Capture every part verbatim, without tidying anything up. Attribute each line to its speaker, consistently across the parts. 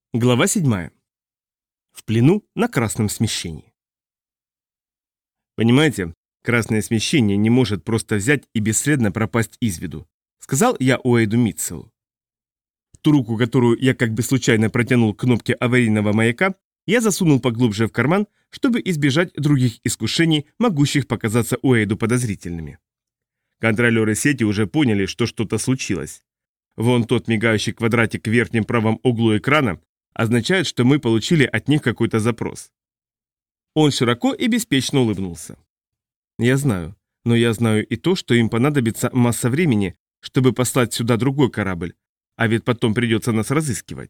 Speaker 1: Глава седьмая. В плену на красном смещении. Понимаете, красное смещение не может просто взять и бесследно пропасть из виду, сказал я Уэйду Митцеллу. Ту руку, которую я как бы случайно протянул к кнопке аварийного маяка, я засунул поглубже в карман, чтобы избежать других искушений, могущих показаться Уэйду подозрительными. Контролеры сети уже поняли, что что-то случилось. Вон тот мигающий квадратик в верхнем правом углу экрана означает, что мы получили от них какой-то запрос. Он широко и беспечно улыбнулся. Я знаю, но я знаю и то, что им понадобится масса времени, чтобы послать сюда другой корабль, а ведь потом придется нас разыскивать.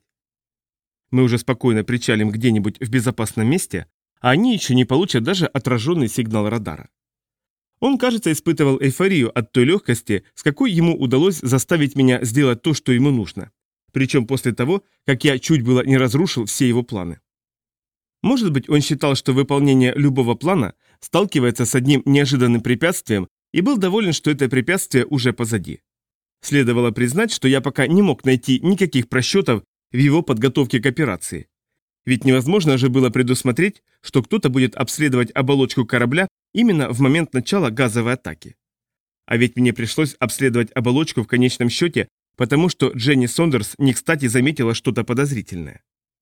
Speaker 1: Мы уже спокойно причалим где-нибудь в безопасном месте, а они еще не получат даже отраженный сигнал радара. Он, кажется, испытывал эйфорию от той легкости, с какой ему удалось заставить меня сделать то, что ему нужно. Причем после того, как я чуть было не разрушил все его планы. Может быть, он считал, что выполнение любого плана сталкивается с одним неожиданным препятствием и был доволен, что это препятствие уже позади. Следовало признать, что я пока не мог найти никаких просчетов в его подготовке к операции. Ведь невозможно же было предусмотреть, что кто-то будет обследовать оболочку корабля именно в момент начала газовой атаки. А ведь мне пришлось обследовать оболочку в конечном счете, потому что Дженни Сондерс не кстати заметила что-то подозрительное.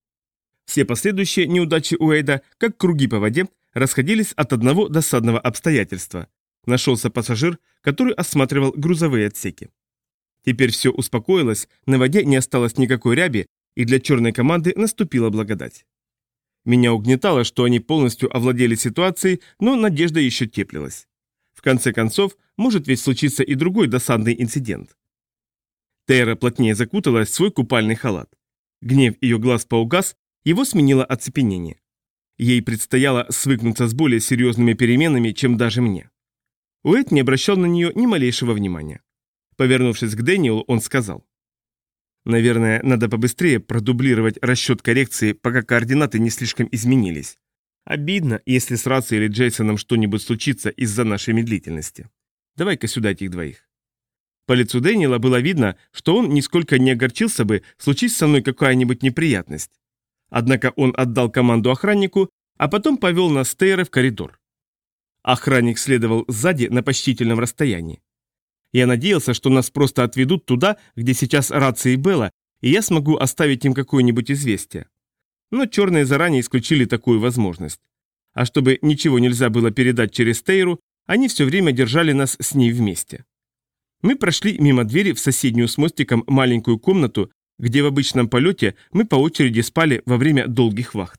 Speaker 1: Все последующие неудачи Уэйда, как круги по воде, расходились от одного досадного обстоятельства. Нашелся пассажир, который осматривал грузовые отсеки. Теперь все успокоилось, на воде не осталось никакой ряби, и для черной команды наступила благодать. Меня угнетало, что они полностью овладели ситуацией, но надежда еще теплилась. В конце концов, может ведь случиться и другой досадный инцидент. Тейра плотнее закуталась в свой купальный халат. Гнев ее глаз поугас, его сменило оцепенение. Ей предстояло свыкнуться с более серьезными переменами, чем даже мне. Уэйд не обращал на нее ни малейшего внимания. Повернувшись к Дэниелу, он сказал: «Наверное, надо побыстрее продублировать расчет коррекции, пока координаты не слишком изменились. Обидно, если с рацией или Джейсоном что-нибудь случится из-за нашей медлительности. Давай-ка сюда этих двоих». По лицу Дэниела было видно, что он нисколько не огорчился бы, случись со мной какая-нибудь неприятность. Однако он отдал команду охраннику, а потом повел нас с Тейрой в коридор. Охранник следовал сзади на почтительном расстоянии. Я надеялся, что нас просто отведут туда, где сейчас рация и Белла, и я смогу оставить им какое-нибудь известие. Но черные заранее исключили такую возможность. А чтобы ничего нельзя было передать через Тейру, они все время держали нас с ней вместе. Мы прошли мимо двери в соседнюю с мостиком маленькую комнату, где в обычном полете мы по очереди спали во время долгих вахт.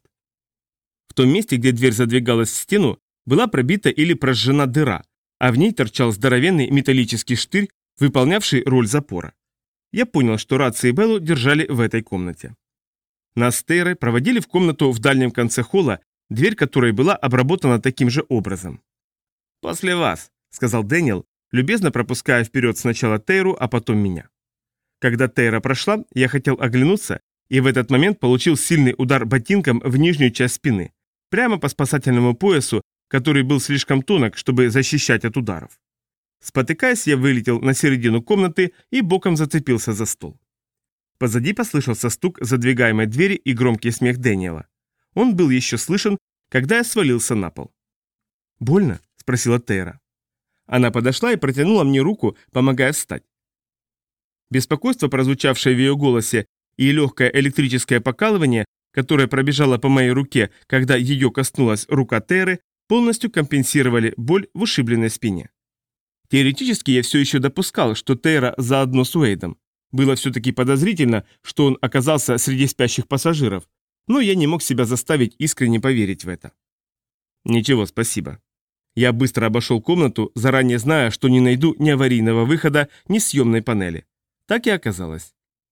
Speaker 1: В том месте, где дверь задвигалась в стену, была пробита или прожжена дыра, а в ней торчал здоровенный металлический штырь, выполнявший роль запора. Я понял, что рации и Беллу держали в этой комнате. Нас с Тейрой проводили в комнату в дальнем конце холла, дверь которой была обработана таким же образом. «После вас», — сказал Дэниел, любезно пропуская вперед сначала Тейру, а потом меня. Когда Тейра прошла, я хотел оглянуться, и в этот момент получил сильный удар ботинком в нижнюю часть спины, прямо по спасательному поясу, который был слишком тонок, чтобы защищать от ударов. Спотыкаясь, я вылетел на середину комнаты и боком зацепился за стол. Позади послышался стук задвигаемой двери и громкий смех Дэниела. Он был еще слышен, когда я свалился на пол. «Больно?» – спросила Тейра. Она подошла и протянула мне руку, помогая встать. Беспокойство, прозвучавшее в ее голосе, и легкое электрическое покалывание, которое пробежало по моей руке, когда ее коснулась рука Тейры, полностью компенсировали боль в ушибленной спине. Теоретически я все еще допускал, что Тейра заодно с Уэйдом. Было все-таки подозрительно, что он оказался среди спящих пассажиров, но я не мог себя заставить искренне поверить в это. «Ничего, спасибо». Я быстро обошел комнату, заранее зная, что не найду ни аварийного выхода, ни съемной панели. Так и оказалось.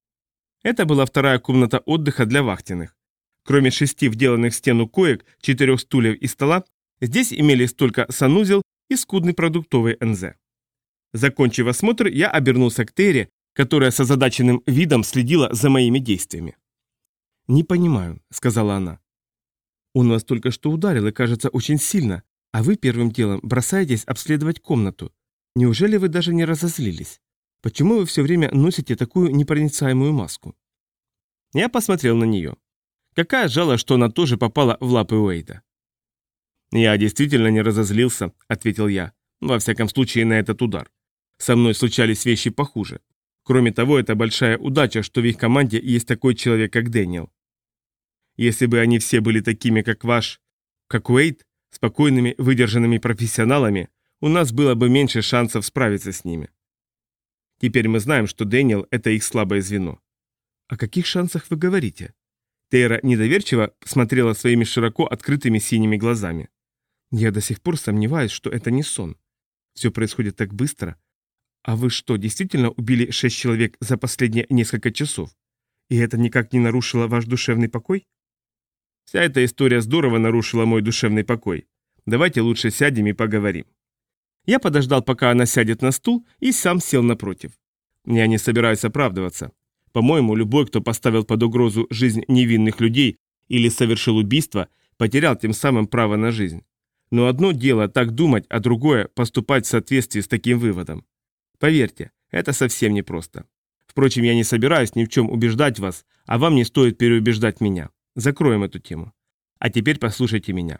Speaker 1: Это была вторая комната отдыха для вахтенных. Кроме шести вделанных в стену коек, четырех стульев и стола, здесь имелись только санузел и скудный продуктовый эн зэ. Закончив осмотр, я обернулся к Тейре, которая с озадаченным видом следила за моими действиями. «Не понимаю», — сказала она. «Он вас только что ударил и, кажется, очень сильно. А вы первым делом бросаетесь обследовать комнату. Неужели вы даже не разозлились? Почему вы все время носите такую непроницаемую маску?» Я посмотрел на нее. Какая жалость, что она тоже попала в лапы Уэйда. «Я действительно не разозлился», — ответил я. «Во всяком случае, на этот удар. Со мной случались вещи похуже. Кроме того, это большая удача, что в их команде есть такой человек, как Дэниел. Если бы они все были такими, как ваш, как Уэйд, спокойными, выдержанными профессионалами, у нас было бы меньше шансов справиться с ними. Теперь мы знаем, что Дэниел – это их слабое звено». «О каких шансах вы говорите?» Тейра недоверчиво смотрела своими широко открытыми синими глазами. «Я до сих пор сомневаюсь, что это не сон. Все происходит так быстро. А вы что, действительно убили шесть человек за последние несколько часов? И это никак не нарушило ваш душевный покой?» «Вся эта история здорово нарушила мой душевный покой. Давайте лучше сядем и поговорим». Я подождал, пока она сядет на стул, и сам сел напротив. Я не собираюсь оправдываться. По-моему, любой, кто поставил под угрозу жизнь невинных людей или совершил убийство, потерял тем самым право на жизнь. Но одно дело так думать, а другое – поступать в соответствии с таким выводом. Поверьте, это совсем непросто. Впрочем, я не собираюсь ни в чем убеждать вас, а вам не стоит переубеждать меня. Закроем эту тему. А теперь послушайте меня.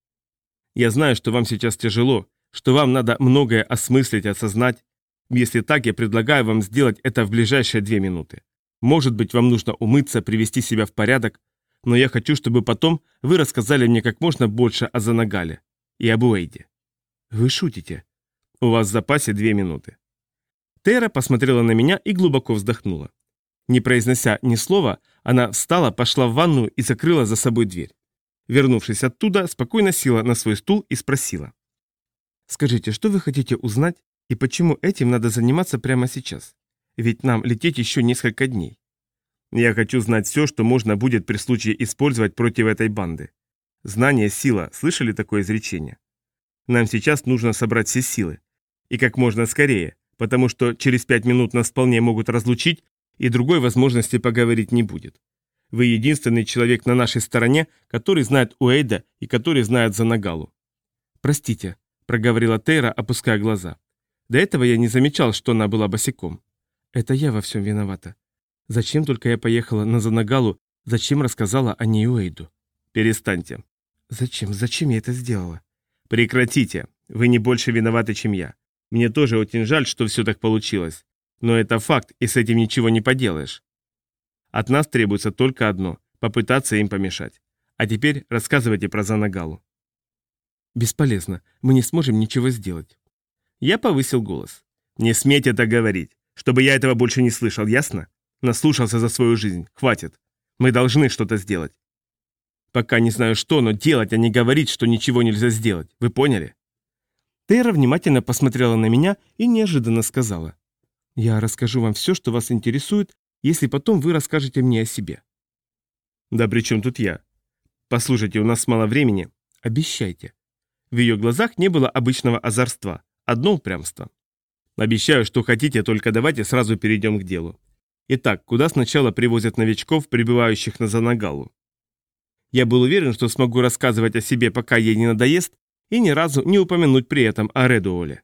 Speaker 1: Я знаю, что вам сейчас тяжело, что вам надо многое осмыслить, осознать. Если так, я предлагаю вам сделать это в ближайшие две минуты. Может быть, вам нужно умыться, привести себя в порядок, но я хочу, чтобы потом вы рассказали мне как можно больше о Занагале и об Уэйде». «Вы шутите?» «У вас в запасе две минуты». Тейра посмотрела на меня и глубоко вздохнула. Не произнося ни слова, она встала, пошла в ванную и закрыла за собой дверь. Вернувшись оттуда, спокойно села на свой стул и спросила: «Скажите, что вы хотите узнать и почему этим надо заниматься прямо сейчас? Ведь нам лететь еще несколько дней». «Я хочу знать все, что можно будет при случае использовать против этой банды. Знание – сила, слышали такое изречение? Нам сейчас нужно собрать все силы. И как можно скорее, потому что через пять минут нас вполне могут разлучить, и другой возможности поговорить не будет. Вы единственный человек на нашей стороне, который знает Уэйда и который знает Занагалу». «Простите», – проговорила Тейра, опуская глаза. До этого я не замечал, что она была босиком. «Это я во всем виновата. Зачем только я поехала на Занагалу, зачем рассказала о ней Уэйду?» «Перестаньте». «Зачем? Зачем я это сделала?» «Прекратите. Вы не больше виноваты, чем я. Мне тоже очень жаль, что все так получилось. Но это факт, и с этим ничего не поделаешь. От нас требуется только одно – попытаться им помешать. А теперь рассказывайте про Занагалу». «Бесполезно. Мы не сможем ничего сделать». Я повысил голос. «Не смейте так говорить. Чтобы я этого больше не слышал, ясно? Наслушался за свою жизнь. Хватит. Мы должны что-то сделать. Пока не знаю что, но делать, а не говорить, что ничего нельзя сделать. Вы поняли?» Тейра внимательно посмотрела на меня и неожиданно сказала: «Я расскажу вам все, что вас интересует, если потом вы расскажете мне о себе». «Да при чем тут я? Послушайте, у нас мало времени». «Обещайте». В ее глазах не было обычного озорства, одно упрямство. «Обещаю, что хотите, только давайте сразу перейдем к делу. Итак, куда сначала привозят новичков, прибывающих на Занагалу?» Я был уверен, что смогу рассказывать о себе, пока ей не надоест, и ни разу не упомянуть при этом о Редуоле.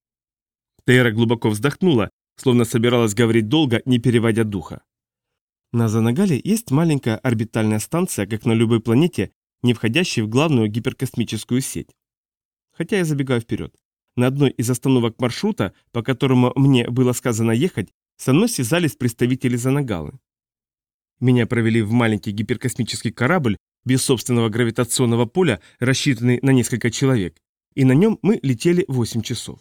Speaker 1: Тейра глубоко вздохнула, словно собиралась говорить долго, не переводя духа. «На Занагале есть маленькая орбитальная станция, как на любой планете, не входящей в главную гиперкосмическую сеть. Хотя я забегаю вперед. На одной из остановок маршрута, по которому мне было сказано ехать, со мной связались представители Занагалы. Меня провели в маленький гиперкосмический корабль без собственного гравитационного поля, рассчитанный на несколько человек, и на нем мы летели восемь часов.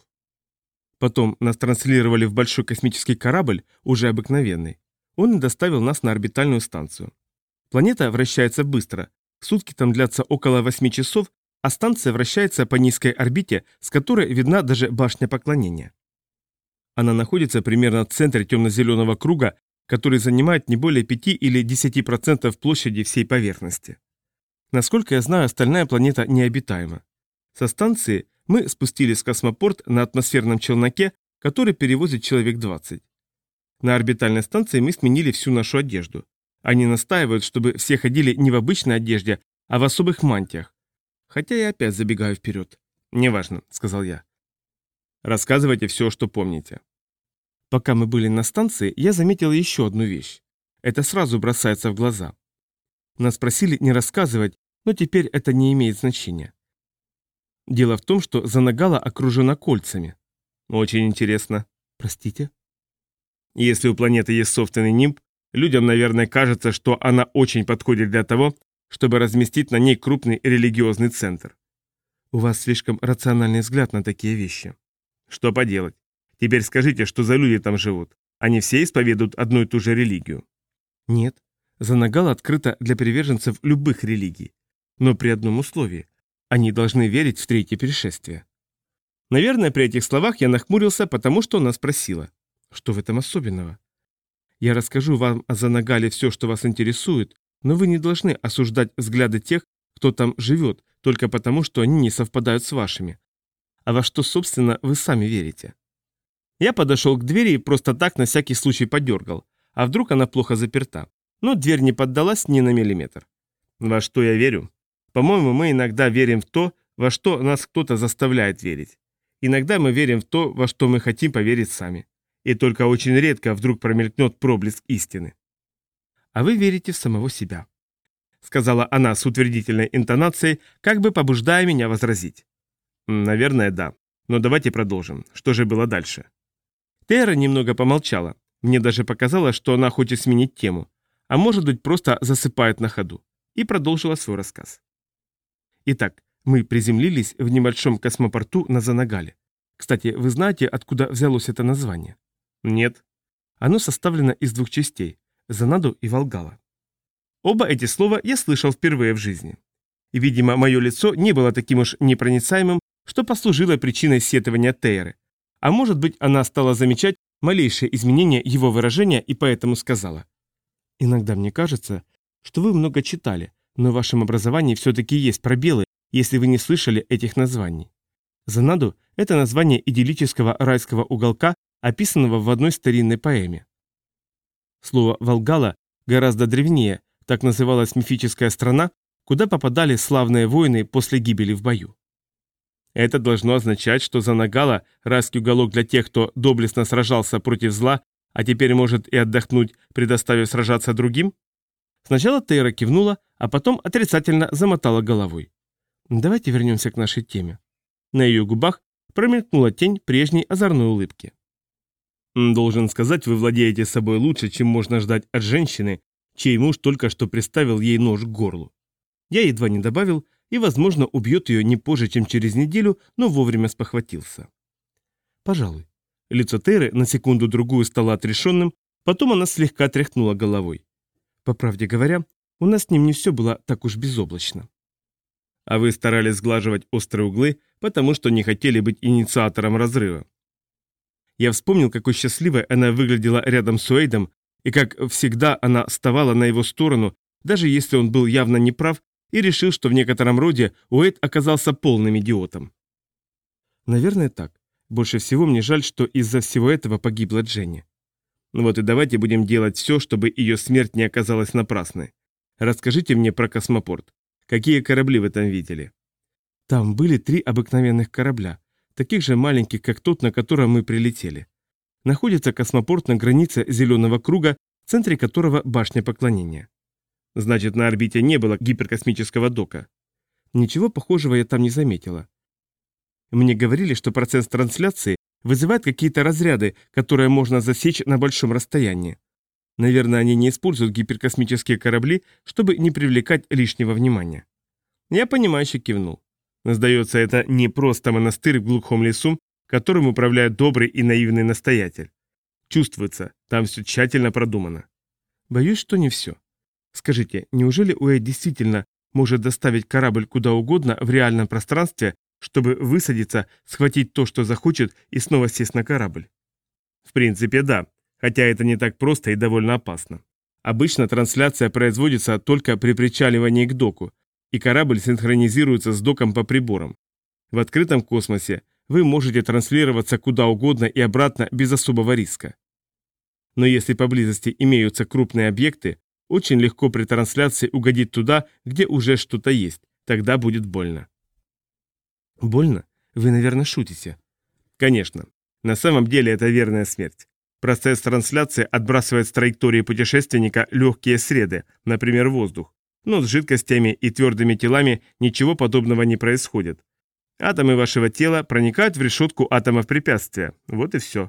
Speaker 1: Потом нас транслировали в большой космический корабль, уже обыкновенный. Он и доставил нас на орбитальную станцию. Планета вращается быстро, сутки там длятся около восьми часов, а станция вращается по низкой орбите, с которой видна даже башня поклонения. Она находится примерно в центре темно-зеленого круга, который занимает не более пяти или десяти процентов площади всей поверхности. Насколько я знаю, остальная планета необитаема. Со станции мы спустились в космопорт на атмосферном челноке, который перевозит человек двадцать. На орбитальной станции мы сменили всю нашу одежду. Они настаивают, чтобы все ходили не в обычной одежде, а в особых мантиях. Хотя я опять забегаю вперед. «Неважно», — сказал я. «Рассказывайте все, что помните». Пока мы были на станции, я заметил еще одну вещь. Это сразу бросается в глаза. Нас просили не рассказывать, но теперь это не имеет значения. Дело в том, что Занагала окружена кольцами. Очень интересно. Простите? Если у планеты есть собственный нимб, людям, наверное, кажется, что она очень подходит для того, чтобы разместить на ней крупный религиозный центр. У вас слишком рациональный взгляд на такие вещи. Что поделать? Теперь скажите, что за люди там живут? Они все исповедуют одну и ту же религию? Нет. Занагала открыта для приверженцев любых религий. Но при одном условии. Они должны верить в третье пришествие. Наверное, при этих словах я нахмурился, потому что она спросила. Что в этом особенного? Я расскажу вам о Занагале все, что вас интересует, но вы не должны осуждать взгляды тех, кто там живет, только потому, что они не совпадают с вашими. А во что, собственно, вы сами верите? Я подошел к двери и просто так на всякий случай подергал. А вдруг она плохо заперта? Но дверь не поддалась ни на миллиметр. Во что я верю? По-моему, мы иногда верим в то, во что нас кто-то заставляет верить. Иногда мы верим в то, во что мы хотим поверить сами. И только очень редко вдруг промелькнет проблеск истины. А вы верите в самого себя, сказала она с утвердительной интонацией, как бы побуждая меня возразить. Наверное, да. Но давайте продолжим. Что же было дальше? Тейра немного помолчала. Мне даже показалось, что она хочет сменить тему, а может быть просто засыпает на ходу, и продолжила свой рассказ. Итак, мы приземлились в небольшом космопорту на Занагале. Кстати, вы знаете, откуда взялось это название? Нет. Оно составлено из двух частей – Занаду и Волгала. Оба эти слова я слышал впервые в жизни. И, видимо, мое лицо не было таким уж непроницаемым, что послужило причиной сетования Тейры. А может быть, она стала замечать малейшее изменение его выражения и поэтому сказала. «Иногда мне кажется, что вы много читали, но в вашем образовании все-таки есть пробелы, если вы не слышали этих названий. Занаду – это название идиллического райского уголка, описанного в одной старинной поэме. Слово «Волгала» гораздо древнее, так называлась мифическая страна, куда попадали славные воины после гибели в бою. Это должно означать, что Занагала – райский уголок для тех, кто доблестно сражался против зла, а теперь может и отдохнуть, предоставив сражаться другим? Сначала Тейра кивнула, а потом отрицательно замотала головой. Давайте вернемся к нашей теме. На ее губах промелькнула тень прежней озорной улыбки. Должен сказать, вы владеете собой лучше, чем можно ждать от женщины, чей муж только что приставил ей нож к горлу. Я едва не добавил, и, возможно, убьет ее не позже, чем через неделю, но вовремя спохватился. Пожалуй. Лицо Тейры на секунду-другую стало отрешенным, потом она слегка тряхнула головой. По правде говоря, у нас с ним не все было так уж безоблачно. А вы старались сглаживать острые углы, потому что не хотели быть инициатором разрыва. Я вспомнил, какой счастливой она выглядела рядом с Уэйдом, и как всегда она вставала на его сторону, даже если он был явно неправ, и решил, что в некотором роде Уэйд оказался полным идиотом. Наверное, так. Больше всего мне жаль, что из-за всего этого погибла Дженни. Ну вот и давайте будем делать все, чтобы ее смерть не оказалась напрасной. Расскажите мне про космопорт. Какие корабли вы там видели? Там были три обыкновенных корабля, таких же маленьких, как тот, на котором мы прилетели. Находится космопорт на границе Зеленого круга, в центре которого башня поклонения. Значит, на орбите не было гиперкосмического дока. Ничего похожего я там не заметила. Мне говорили, что процесс трансляции вызывает какие-то разряды, которые можно засечь на большом расстоянии. Наверное, они не используют гиперкосмические корабли, чтобы не привлекать лишнего внимания. Я понимающе кивнул. Сдается, это не просто монастырь в глухом лесу, которым управляет добрый и наивный настоятель. Чувствуется, там все тщательно продумано. Боюсь, что не все. Скажите, неужели Уэйд действительно может доставить корабль куда угодно в реальном пространстве, чтобы высадиться, схватить то, что захочет, и снова сесть на корабль? В принципе, да, хотя это не так просто и довольно опасно. Обычно трансляция производится только при причаливании к доку, и корабль синхронизируется с доком по приборам. В открытом космосе вы можете транслироваться куда угодно и обратно без особого риска. Но если поблизости имеются крупные объекты, очень легко при трансляции угодить туда, где уже что-то есть, тогда будет больно. Больно? Вы, наверное, шутите. Конечно. На самом деле это верная смерть. Процесс трансляции отбрасывает с траектории путешественника легкие среды, например, воздух. Но с жидкостями и твердыми телами ничего подобного не происходит. Атомы вашего тела проникают в решетку атомов препятствия. Вот и все.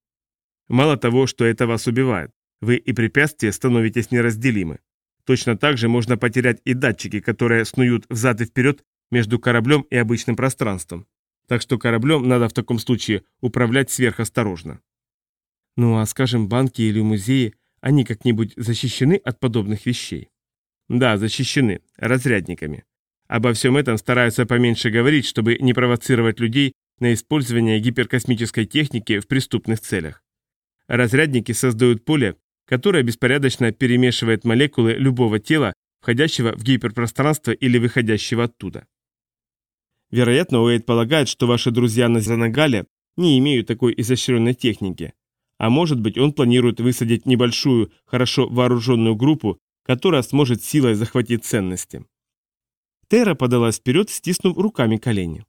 Speaker 1: Мало того, что это вас убивает, вы и препятствия становитесь неразделимы. Точно так же можно потерять и датчики, которые снуют взад и вперед между кораблем и обычным пространством. Так что кораблем надо в таком случае управлять сверхосторожно. Ну а, скажем, банки или музеи, они как-нибудь защищены от подобных вещей? Да, защищены, разрядниками. Обо всем этом стараются поменьше говорить, чтобы не провоцировать людей на использование гиперкосмической техники в преступных целях. Разрядники создают поле, которое беспорядочно перемешивает молекулы любого тела, входящего в гиперпространство или выходящего оттуда. Вероятно, Уэйд полагает, что ваши друзья на Занагале не имеют такой изощренной техники. А может быть, он планирует высадить небольшую, хорошо вооруженную группу, которая сможет силой захватить ценности. Тейра подалась вперед, стиснув руками колени.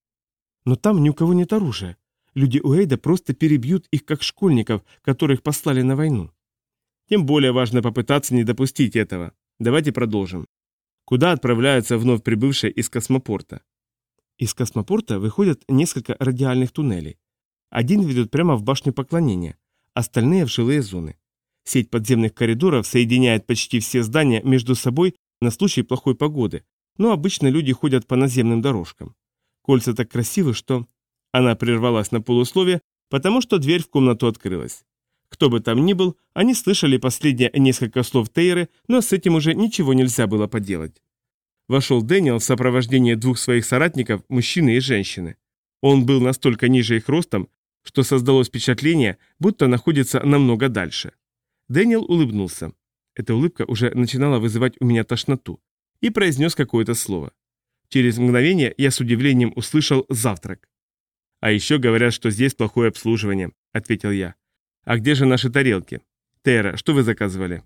Speaker 1: Но там ни у кого нет оружия. Люди Уэйда просто перебьют их как школьников, которых послали на войну. Тем более важно попытаться не допустить этого. Давайте продолжим. Куда отправляются вновь прибывшие из космопорта? Из космопорта выходят несколько радиальных туннелей. Один ведет прямо в башню поклонения, остальные в жилые зоны. Сеть подземных коридоров соединяет почти все здания между собой на случай плохой погоды, но обычно люди ходят по наземным дорожкам. Кольца так красивы, что... Она прервалась на полуслове, потому что дверь в комнату открылась. Кто бы там ни был, они слышали последние несколько слов Тейры, но с этим уже ничего нельзя было поделать. Вошел Дэниел в сопровождении двух своих соратников, мужчины и женщины. Он был настолько ниже их ростом, что создалось впечатление, будто находится намного дальше. Дэниел улыбнулся. Эта улыбка уже начинала вызывать у меня тошноту. И произнес какое-то слово. Через мгновение я с удивлением услышал «завтрак». «А еще говорят, что здесь плохое обслуживание», — ответил я. «А где же наши тарелки? Тейра, что вы заказывали?»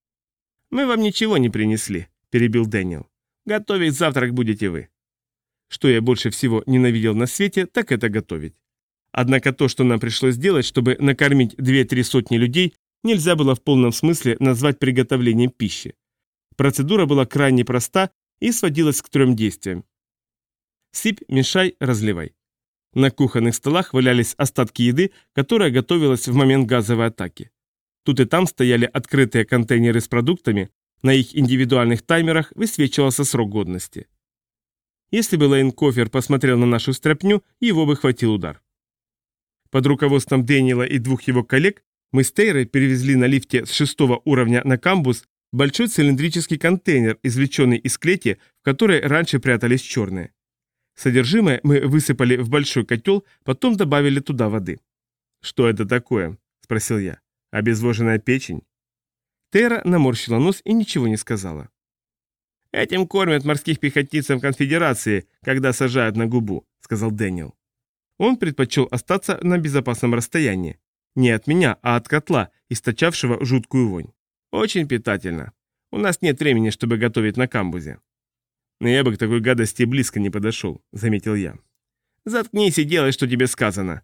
Speaker 1: «Мы вам ничего не принесли», — перебил Дэниел. «Готовить завтрак будете вы». Что я больше всего ненавидел на свете, так это готовить. Однако то, что нам пришлось сделать, чтобы накормить две-три сотни людей, нельзя было в полном смысле назвать приготовлением пищи. Процедура была крайне проста и сводилась к трем действиям. Сыпь, мешай, разливай. На кухонных столах валялись остатки еды, которая готовилась в момент газовой атаки. Тут и там стояли открытые контейнеры с продуктами, на их индивидуальных таймерах высвечивался срок годности. Если бы Лейн Кофер посмотрел на нашу стряпню, его бы хватил удар. Под руководством Дэниела и двух его коллег мы с Тейрой перевезли на лифте с шестого уровня на камбус большой цилиндрический контейнер, извлеченный из клети, в которой раньше прятались черные. Содержимое мы высыпали в большой котел, потом добавили туда воды. «Что это такое?» – спросил я. «Обезвоженная печень?» Тейра наморщила нос и ничего не сказала. «Этим кормят морских пехотинцев Конфедерации, когда сажают на губу», – сказал Дэниел. Он предпочел остаться на безопасном расстоянии. Не от меня, а от котла, источавшего жуткую вонь. «Очень питательно. У нас нет времени, чтобы готовить на камбузе». «Но я бы к такой гадости близко не подошел», — заметил я. «Заткнись и делай, что тебе сказано».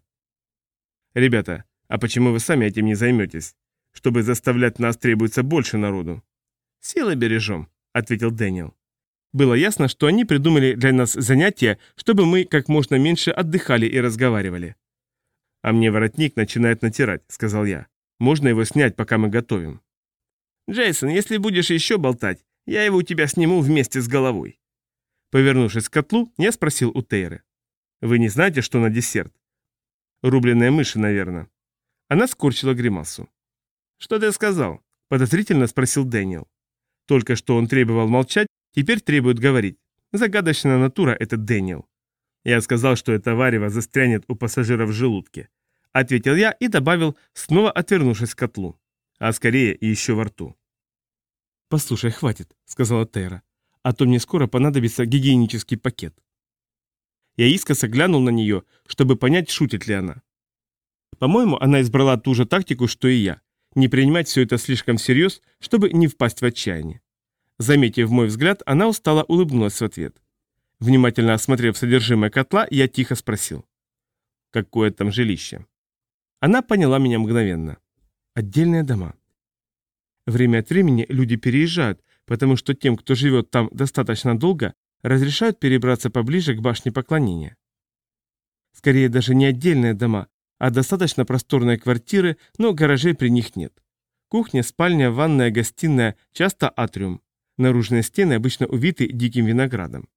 Speaker 1: «Ребята, а почему вы сами этим не займетесь? Чтобы заставлять нас, требуется больше народу». «Силы бережем», — ответил Дэниел. Было ясно, что они придумали для нас занятия, чтобы мы как можно меньше отдыхали и разговаривали. «А мне воротник начинает натирать», — сказал я. «Можно его снять, пока мы готовим». «Джейсон, если будешь еще болтать, я его у тебя сниму вместе с головой». Повернувшись к котлу, я спросил у Тейры. «Вы не знаете, что на десерт?» «Рубленые мыши, наверное». Она скорчила гримасу. «Что ты сказал?» – подозрительно спросил Дэниел. Только что он требовал молчать, теперь требует говорить. Загадочная натура этот Дэниел. Я сказал, что это варево застрянет у пассажиров в желудке. Ответил я и добавил, снова отвернувшись к котлу. А скорее и еще во рту. «Послушай, хватит», — сказала Тейра. «А то мне скоро понадобится гигиенический пакет». Я искоса глянул на нее, чтобы понять, шутит ли она. По-моему, она избрала ту же тактику, что и я. Не принимать все это слишком всерьез, чтобы не впасть в отчаяние. Заметив мой взгляд, она устало улыбнулась в ответ. Внимательно осмотрев содержимое котла, я тихо спросил. «Какое там жилище?» Она поняла меня мгновенно. «Отдельные дома. Время от времени люди переезжают, потому что тем, кто живет там достаточно долго, разрешают перебраться поближе к башне поклонения. Скорее даже не отдельные дома, а достаточно просторные квартиры, но гаражей при них нет. Кухня, спальня, ванная, гостиная, часто атриум. Наружные стены обычно увиты диким виноградом.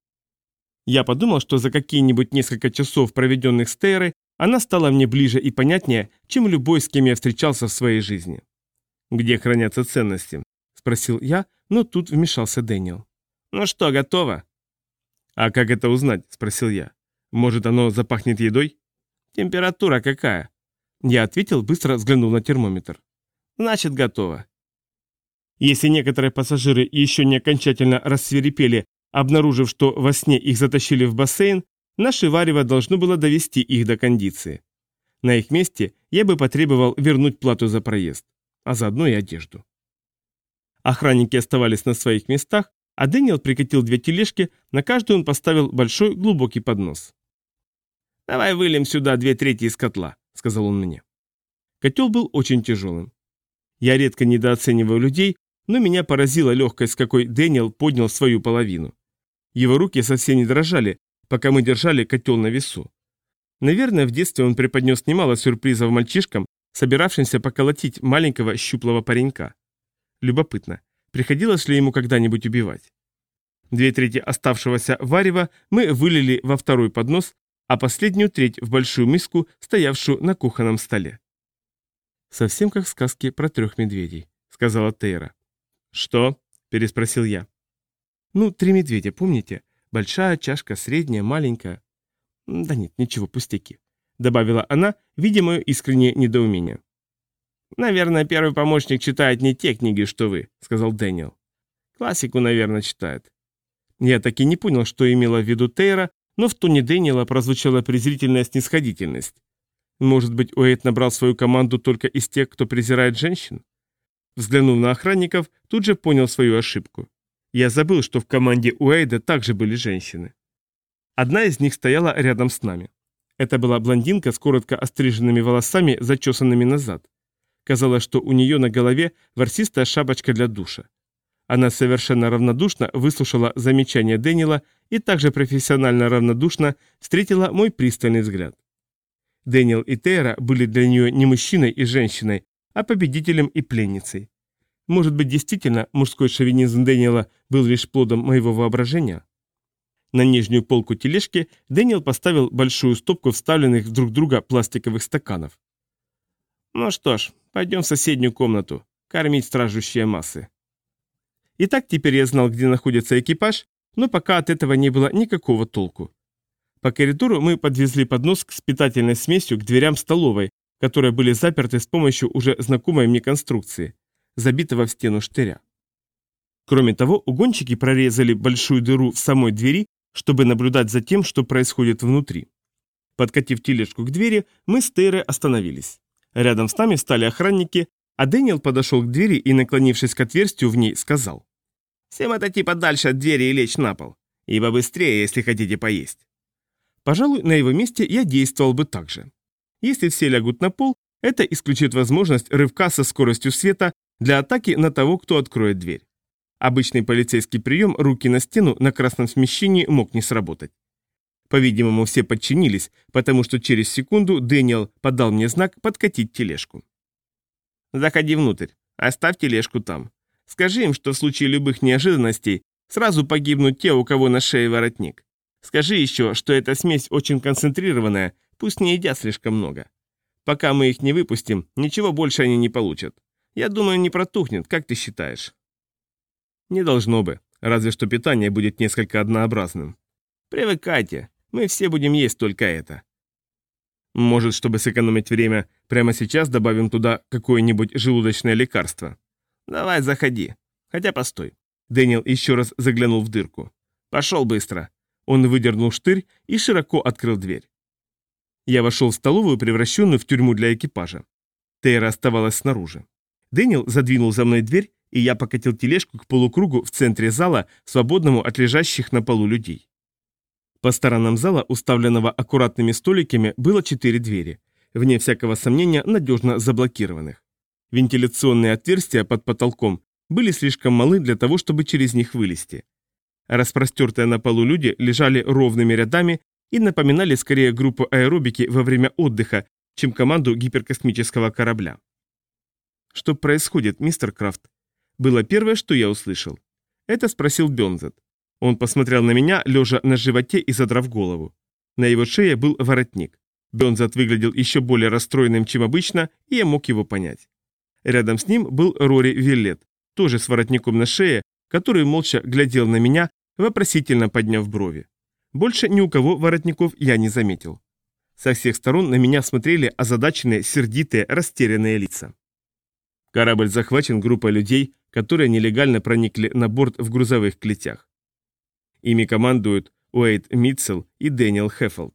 Speaker 1: Я подумал, что за какие-нибудь несколько часов, проведенных с Тейрой, она стала мне ближе и понятнее, чем любой, с кем я встречался в своей жизни. «Где хранятся ценности?» – спросил я, но тут вмешался Дэниел. «Ну что, готово?» «А как это узнать?» – спросил я. «Может, оно запахнет едой?» «Температура какая?» Я ответил, быстро взглянув на термометр. «Значит, готово». Если некоторые пассажиры еще не окончательно рассвирепели, обнаружив, что во сне их затащили в бассейн, наше варево должно было довести их до кондиции. На их месте я бы потребовал вернуть плату за проезд, а заодно и одежду. Охранники оставались на своих местах, а Дэниел прикатил две тележки, на каждую он поставил большой глубокий поднос. «Давай выльем сюда две трети из котла», — сказал он мне. Котел был очень тяжелым. Я редко недооцениваю людей, но меня поразила легкость, с какой Дэниел поднял свою половину. Его руки совсем не дрожали, пока мы держали котел на весу. Наверное, в детстве он преподнес немало сюрпризов мальчишкам, собиравшимся поколотить маленького щуплого паренька. Любопытно, приходилось ли ему когда-нибудь убивать? Две трети оставшегося варева мы вылили во второй поднос, а последнюю треть в большую миску, стоявшую на кухонном столе. «Совсем как в сказке про трех медведей», — сказала Тейра. «Что?» — переспросил я. «Ну, три медведя, помните? Большая чашка, средняя, маленькая». «Да нет, ничего, пустяки», — добавила она, видя мое искреннее недоумение. «Наверное, первый помощник читает не те книги, что вы», — сказал Дэниел. «Классику, наверное, читает». Я так и не понял, что имела в виду Тейра, но в тоне Дэниела прозвучала презрительная снисходительность. Может быть, Уэйд набрал свою команду только из тех, кто презирает женщин? Взглянув на охранников, тут же понял свою ошибку. Я забыл, что в команде Уэйда также были женщины. Одна из них стояла рядом с нами. Это была блондинка с коротко остриженными волосами, зачесанными назад. Казалось, что у нее на голове ворсистая шапочка для душа. Она совершенно равнодушно выслушала замечания Дэниела и также профессионально равнодушно встретила мой пристальный взгляд. Дэниел и Тейра были для нее не мужчиной и женщиной, а победителем и пленницей. Может быть, действительно, мужской шовинизм Дэниела был лишь плодом моего воображения? На нижнюю полку тележки Дэниел поставил большую стопку вставленных в друг друга пластиковых стаканов. «Ну что ж, пойдем в соседнюю комнату, кормить страждущие массы». Итак, теперь я знал, где находится экипаж, но пока от этого не было никакого толку. По коридору мы подвезли поднос с питательной смесью к дверям столовой, которые были заперты с помощью уже знакомой мне конструкции, забитого в стену штыря. Кроме того, угонщики прорезали большую дыру в самой двери, чтобы наблюдать за тем, что происходит внутри. Подкатив тележку к двери, мы с Тейрой остановились. Рядом с нами встали охранники, а Дэниел подошел к двери и, наклонившись к отверстию в ней, сказал: «Всем отойти подальше от двери и лечь на пол, и побыстрее, если хотите поесть». Пожалуй, на его месте я действовал бы так же. Если все лягут на пол, это исключит возможность рывка со скоростью света для атаки на того, кто откроет дверь. Обычный полицейский прием руки на стену на красном смещении мог не сработать. По-видимому, все подчинились, потому что через секунду Дэниел подал мне знак подкатить тележку. «Заходи внутрь, оставь тележку там. Скажи им, что в случае любых неожиданностей сразу погибнут те, у кого на шее воротник. Скажи еще, что эта смесь очень концентрированная, пусть не едят слишком много. Пока мы их не выпустим, ничего больше они не получат. Я думаю, не протухнет, как ты считаешь?» «Не должно бы, разве что питание будет несколько однообразным». «Привыкайте, мы все будем есть только это». «Может, чтобы сэкономить время, прямо сейчас добавим туда какое-нибудь желудочное лекарство?» «Давай, заходи. Хотя постой». Дэниел еще раз заглянул в дырку. «Пошел быстро». Он выдернул штырь и широко открыл дверь. Я вошел в столовую, превращенную в тюрьму для экипажа. Тейра оставалась снаружи. Дэниел задвинул за мной дверь, и я покатил тележку к полукругу в центре зала, свободному от лежащих на полу людей. По сторонам зала, уставленного аккуратными столиками, было четыре двери, вне всякого сомнения надежно заблокированных. Вентиляционные отверстия под потолком были слишком малы для того, чтобы через них вылезти. Распростертые на полу люди лежали ровными рядами и напоминали скорее группу аэробики во время отдыха, чем команду гиперкосмического корабля. «Что происходит, мистер Крафт?» Было первое, что я услышал. Это спросил Бёрнзет. Он посмотрел на меня, лежа на животе и задрав голову. На его шее был воротник. Бёрнзет выглядел еще более расстроенным, чем обычно, и я мог его понять. Рядом с ним был Рори Виллет, тоже с воротником на шее, который молча глядел на меня, вопросительно подняв брови. Больше ни у кого воротников я не заметил. Со всех сторон на меня смотрели озадаченные, сердитые, растерянные лица. Корабль захвачен группой людей, которые нелегально проникли на борт в грузовых клетях. Ими командуют Уэйд Митцелл и Дэниел Хеффилд.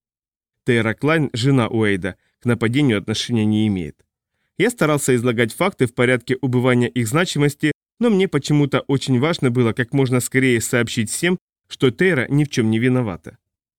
Speaker 1: Тейра Клайн, жена Уэйда, к нападению отношения не имеет. Я старался излагать факты в порядке убывания их значимости, но мне почему-то очень важно было как можно скорее сообщить всем, что Тейра ни в чем не виновата.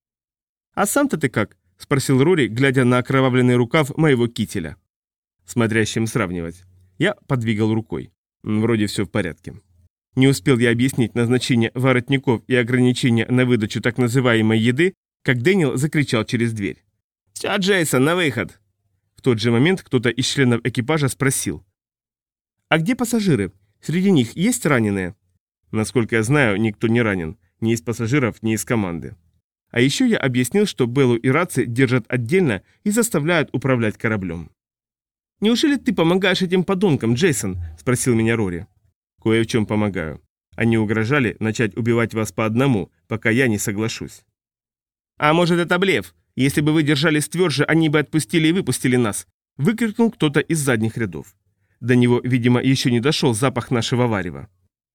Speaker 1: «А сам-то ты как?» – спросил Рори, глядя на окровавленный рукав моего кителя. Смотря с чем сравнивать. Я подвигал рукой. Вроде все в порядке. Не успел я объяснить назначение воротников и ограничения на выдачу так называемой еды, как Дэниел закричал через дверь. «Все, Джейсон, на выход!» В тот же момент кто-то из членов экипажа спросил. «А где пассажиры? Среди них есть раненые?» Насколько я знаю, никто не ранен. Ни из пассажиров, ни из команды. А еще я объяснил, что Беллу и Раци держат отдельно и заставляют управлять кораблем. «Неужели ты помогаешь этим подонкам, Джейсон?» – спросил меня Рори. «Кое в чем помогаю. Они угрожали начать убивать вас по одному, пока я не соглашусь». «А может, это блеф? Если бы вы держались тверже, они бы отпустили и выпустили нас!» – выкрикнул кто-то из задних рядов. До него, видимо, еще не дошел запах нашего варева.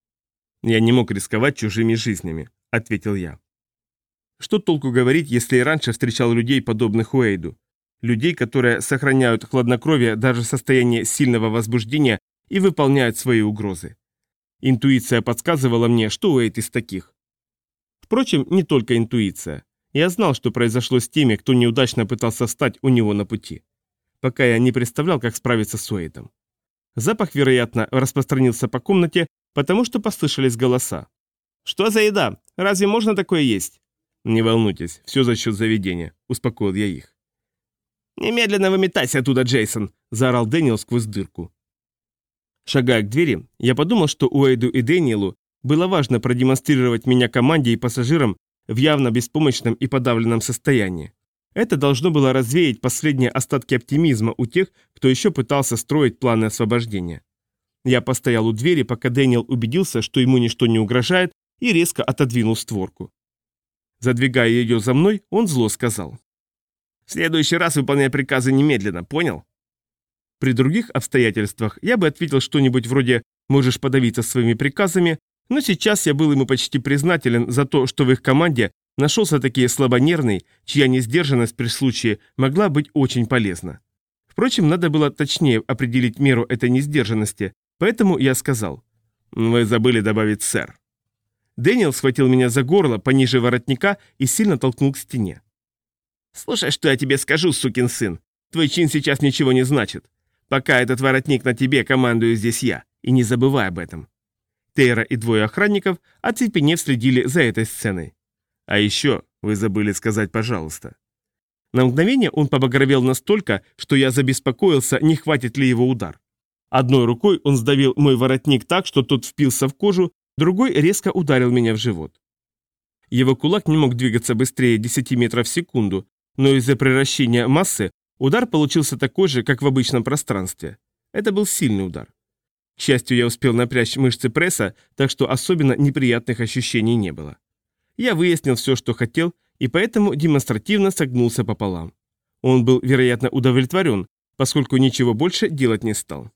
Speaker 1: «Я не мог рисковать чужими жизнями», – ответил я. Что толку говорить, если и раньше встречал людей, подобных Уэйду? Людей, которые сохраняют хладнокровие даже в состоянии сильного возбуждения и выполняют свои угрозы. Интуиция подсказывала мне, что Уэйд из таких. Впрочем, не только интуиция. Я знал, что произошло с теми, кто неудачно пытался встать у него на пути. Пока я не представлял, как справиться с Уэйдом. Запах, вероятно, распространился по комнате, потому что послышались голоса. «Что за еда? Разве можно такое есть?» «Не волнуйтесь, все за счет заведения», – успокоил я их. «Немедленно выметайся оттуда, Джейсон!» – заорал Дэниел сквозь дырку. Шагая к двери, я подумал, что Уэйду и Дэниелу было важно продемонстрировать меня команде и пассажирам в явно беспомощном и подавленном состоянии. Это должно было развеять последние остатки оптимизма у тех, кто еще пытался строить планы освобождения. Я постоял у двери, пока Дэниел убедился, что ему ничто не угрожает, и резко отодвинул створку. Задвигая ее за мной, он зло сказал: «В следующий раз выполняй приказы немедленно, понял?» При других обстоятельствах я бы ответил что-нибудь вроде «можешь подавиться своими приказами», но сейчас я был ему почти признателен за то, что в их команде нашелся таки слабонервный, чья несдержанность при случае могла быть очень полезна. Впрочем, надо было точнее определить меру этой несдержанности, поэтому я сказал: «Вы забыли добавить сэр». Дэниел схватил меня за горло пониже воротника и сильно толкнул к стене. «Слушай, что я тебе скажу, сукин сын. Твой чин сейчас ничего не значит. Пока этот воротник на тебе, командую здесь я. И не забывай об этом». Тейра и двое охранников, оцепенев, следили за этой сценой. «А еще вы забыли сказать «пожалуйста». На мгновение он побагровел настолько, что я забеспокоился, не хватит ли его удар. Одной рукой он сдавил мой воротник так, что тот впился в кожу, другой резко ударил меня в живот. Его кулак не мог двигаться быстрее десяти метров в секунду, но из-за превращения массы удар получился такой же, как в обычном пространстве. Это был сильный удар. К счастью, я успел напрячь мышцы пресса, так что особенно неприятных ощущений не было. Я выяснил все, что хотел, и поэтому демонстративно согнулся пополам. Он был, вероятно, удовлетворен, поскольку ничего больше делать не стал.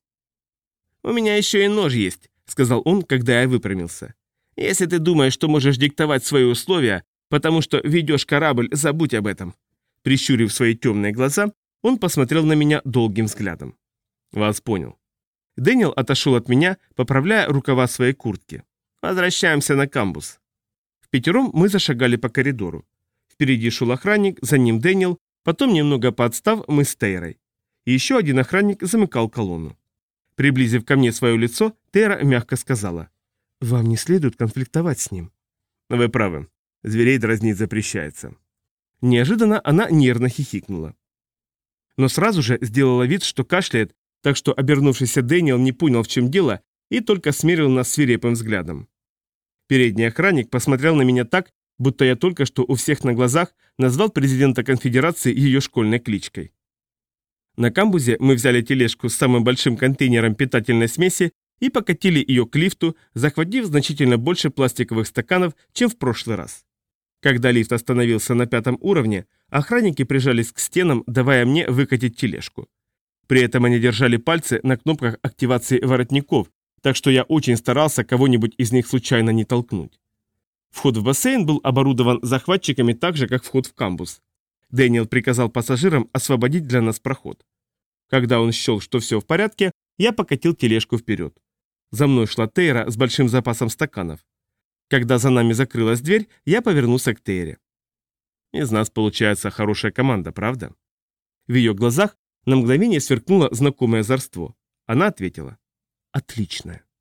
Speaker 1: «У меня еще и нож есть», — сказал он, когда я выпрямился. «Если ты думаешь, что можешь диктовать свои условия, потому что ведешь корабль, забудь об этом». Прищурив свои темные глаза, он посмотрел на меня долгим взглядом. «Вас понял». Дэниел отошел от меня, поправляя рукава своей куртки. «Возвращаемся на камбус». Впятером мы зашагали по коридору. Впереди шел охранник, за ним Дэниел, потом, немного поотстав, мы с Тейрой. И еще один охранник замыкал колонну. Приблизив ко мне свое лицо, Тейра мягко сказала: «Вам не следует конфликтовать с ним». «Вы правы. Зверей дразнить запрещается». Неожиданно она нервно хихикнула. Но сразу же сделала вид, что кашляет, так что обернувшийся Дэниел не понял, в чем дело, и только смерил нас свирепым взглядом. Передний охранник посмотрел на меня так, будто я только что у всех на глазах назвал президента конфедерации ее школьной кличкой. На камбузе мы взяли тележку с самым большим контейнером питательной смеси и покатили ее к лифту, захватив значительно больше пластиковых стаканов, чем в прошлый раз. Когда лифт остановился на пятом уровне, охранники прижались к стенам, давая мне выкатить тележку. При этом они держали пальцы на кнопках активации воротников, так что я очень старался кого-нибудь из них случайно не толкнуть. Вход в бассейн был оборудован захватчиками так же, как вход в камбуз. Дэниел приказал пассажирам освободить для нас проход. Когда он счел, что все в порядке, я покатил тележку вперед. За мной шла Тейра с большим запасом стаканов. Когда за нами закрылась дверь, я повернулся к Тейре. Из нас получается хорошая команда, правда? В ее глазах на мгновение сверкнуло знакомое озорство. Она ответила: «Отличная».